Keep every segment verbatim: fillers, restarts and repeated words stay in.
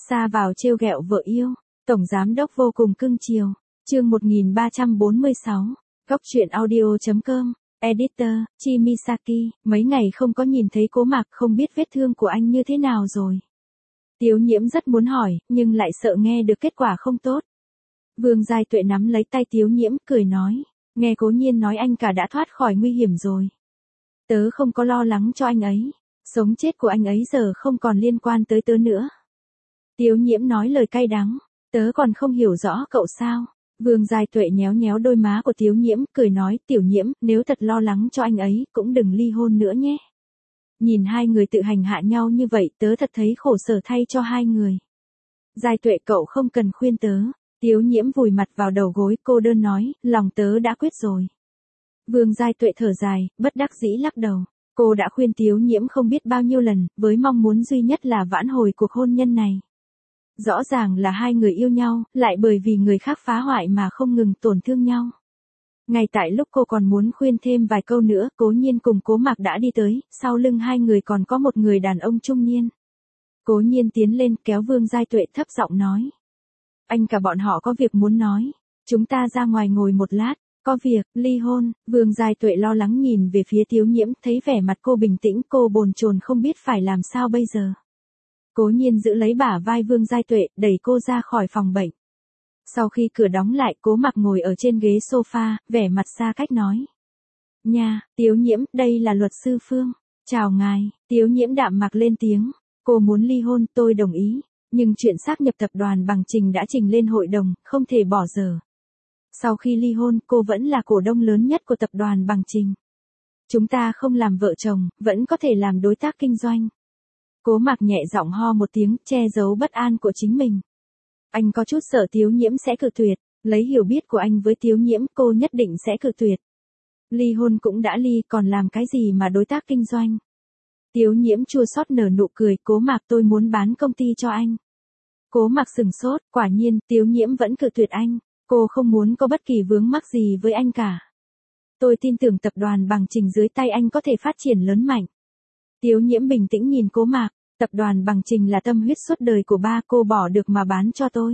Sa vào trêu ghẹo vợ yêu, tổng giám đốc vô cùng cưng chiều. Chương một nghìn ba trăm bốn mươi sáu, Góc truyện audio chấm com, Editor, Chi Misaki, mấy ngày không có nhìn thấy Cố Mạc, không biết vết thương của anh như thế nào rồi. Tiếu Nhiễm rất muốn hỏi, nhưng lại sợ nghe được kết quả không tốt. Vương Giai Tuệ nắm lấy tay Tiếu Nhiễm, cười nói, nghe Cố Nhiên nói anh cả đã thoát khỏi nguy hiểm rồi. Tớ không có lo lắng cho anh ấy, sống chết của anh ấy giờ không còn liên quan tới tớ nữa. Tiếu Nhiễm nói lời cay đắng, tớ còn không hiểu rõ cậu sao. Vương Giai Tuệ nhéo nhéo đôi má của Tiếu Nhiễm, cười nói, Tiểu Nhiễm, nếu thật lo lắng cho anh ấy, cũng đừng ly hôn nữa nhé. Nhìn hai người tự hành hạ nhau như vậy, tớ thật thấy khổ sở thay cho hai người. Giai Tuệ cậu không cần khuyên tớ. Tiếu Nhiễm vùi mặt vào đầu gối, cô đơn nói, lòng tớ đã quyết rồi. Vương Giai Tuệ thở dài, bất đắc dĩ lắc đầu. Cô đã khuyên Tiếu Nhiễm không biết bao nhiêu lần, với mong muốn duy nhất là vãn hồi cuộc hôn nhân này. Rõ ràng là hai người yêu nhau, lại bởi vì người khác phá hoại mà không ngừng tổn thương nhau. Ngay tại lúc cô còn muốn khuyên thêm vài câu nữa, Cố Nhiên cùng Cố Mạc đã đi tới, sau lưng hai người còn có một người đàn ông trung niên. Cố Nhiên tiến lên kéo Vương Giai Tuệ thấp giọng nói. Anh cả bọn họ có việc muốn nói, chúng ta ra ngoài ngồi một lát. Có việc, ly hôn. Vương Giai Tuệ lo lắng nhìn về phía Tiếu Nhiễm, thấy vẻ mặt cô bình tĩnh, cô bồn chồn không biết phải làm sao bây giờ. Cố Nhiên giữ lấy bả vai Vương Giai Tuệ, đẩy cô ra khỏi phòng bệnh. Sau khi cửa đóng lại, Cố Mạc ngồi ở trên ghế sofa, vẻ mặt xa cách nói. Nha, Tiếu Nhiễm, đây là luật sư Phương. Chào ngài. Tiếu Nhiễm đạm mạc lên tiếng. Cô muốn ly hôn, tôi đồng ý. Nhưng chuyện xác nhập tập đoàn Bằng Trình đã trình lên hội đồng, không thể bỏ dở. Sau khi ly hôn, cô vẫn là cổ đông lớn nhất của tập đoàn Bằng Trình. Chúng ta không làm vợ chồng, vẫn có thể làm đối tác kinh doanh. Cố Mạc nhẹ giọng ho một tiếng, che giấu bất an của chính mình. Anh có chút sợ Tiếu Nhiễm sẽ cự tuyệt, lấy hiểu biết của anh với Tiếu Nhiễm, cô nhất định sẽ cự tuyệt. Ly hôn cũng đã ly, còn làm cái gì mà đối tác kinh doanh. Tiếu Nhiễm chua xót nở nụ cười, Cố Mạc tôi muốn bán công ty cho anh. Cố Mạc sừng sốt, quả nhiên, Tiếu Nhiễm vẫn cự tuyệt anh. Cô không muốn có bất kỳ vướng mắc gì với anh cả. Tôi tin tưởng tập đoàn Bằng Trình dưới tay anh có thể phát triển lớn mạnh. Tiếu Nhiễm bình tĩnh nhìn Cố Mạc, tập đoàn Bằng Trình là tâm huyết suốt đời của ba, cô bỏ được mà bán cho tôi.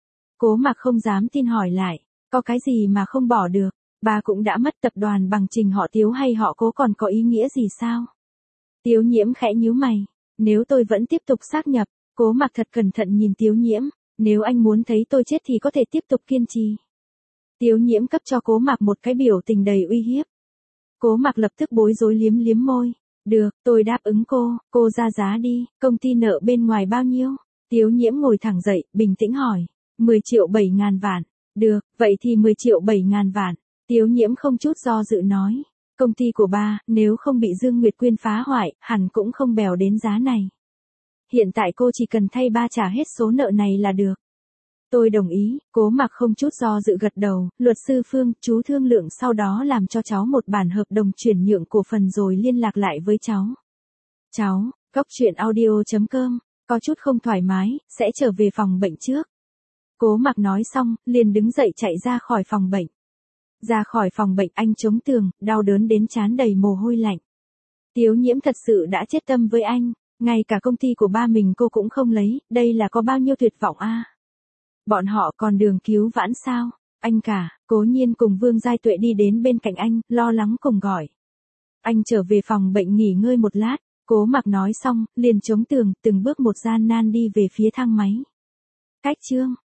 Cố Mạc không dám tin hỏi lại, có cái gì mà không bỏ được, ba cũng đã mất, tập đoàn Bằng Trình họ Tiếu hay họ Cố còn có ý nghĩa gì sao? Tiếu Nhiễm khẽ nhíu mày, nếu tôi vẫn tiếp tục xác nhập. Cố Mạc thật cẩn thận nhìn Tiếu Nhiễm. Nếu anh muốn thấy tôi chết thì có thể tiếp tục kiên trì. Tiếu Nhiễm cấp cho Cố Mạc một cái biểu tình đầy uy hiếp. Cố Mạc lập tức bối rối liếm liếm môi. Được, tôi đáp ứng cô, cô ra giá đi, công ty nợ bên ngoài bao nhiêu? Tiếu Nhiễm ngồi thẳng dậy, bình tĩnh hỏi. mười triệu bảy ngàn vạn. Được, vậy thì mười triệu bảy ngàn vạn. Tiếu Nhiễm không chút do dự nói. Công ty của ba, nếu không bị Dương Nguyệt Quyên phá hoại, hẳn cũng không bèo đến giá này. Hiện tại cô chỉ cần thay ba trả hết số nợ này là được. Tôi đồng ý. Cố Mạc không chút do dự gật đầu. Luật sư Phương, chú thương lượng sau đó làm cho cháu một bản hợp đồng chuyển nhượng cổ phần rồi liên lạc lại với cháu. Cháu, Góc truyện audio chấm com, có chút không thoải mái, sẽ trở về phòng bệnh trước. Cố Mạc nói xong, liền đứng dậy chạy ra khỏi phòng bệnh. Ra khỏi phòng bệnh anh chống tường, đau đớn đến trán đầy mồ hôi lạnh. Tiếu Nhiễm thật sự đã chết tâm với anh. Ngay cả công ty của ba mình cô cũng không lấy, đây là có bao nhiêu tuyệt vọng a. À? Bọn họ còn đường cứu vãn sao? Anh cả, Cố Nhiên cùng Vương Giai Tuệ đi đến bên cạnh anh, lo lắng cùng gọi. Anh trở về phòng bệnh nghỉ ngơi một lát, Cố Mạc nói xong, liền chống tường, từng bước một gian nan đi về phía thang máy. Cách chương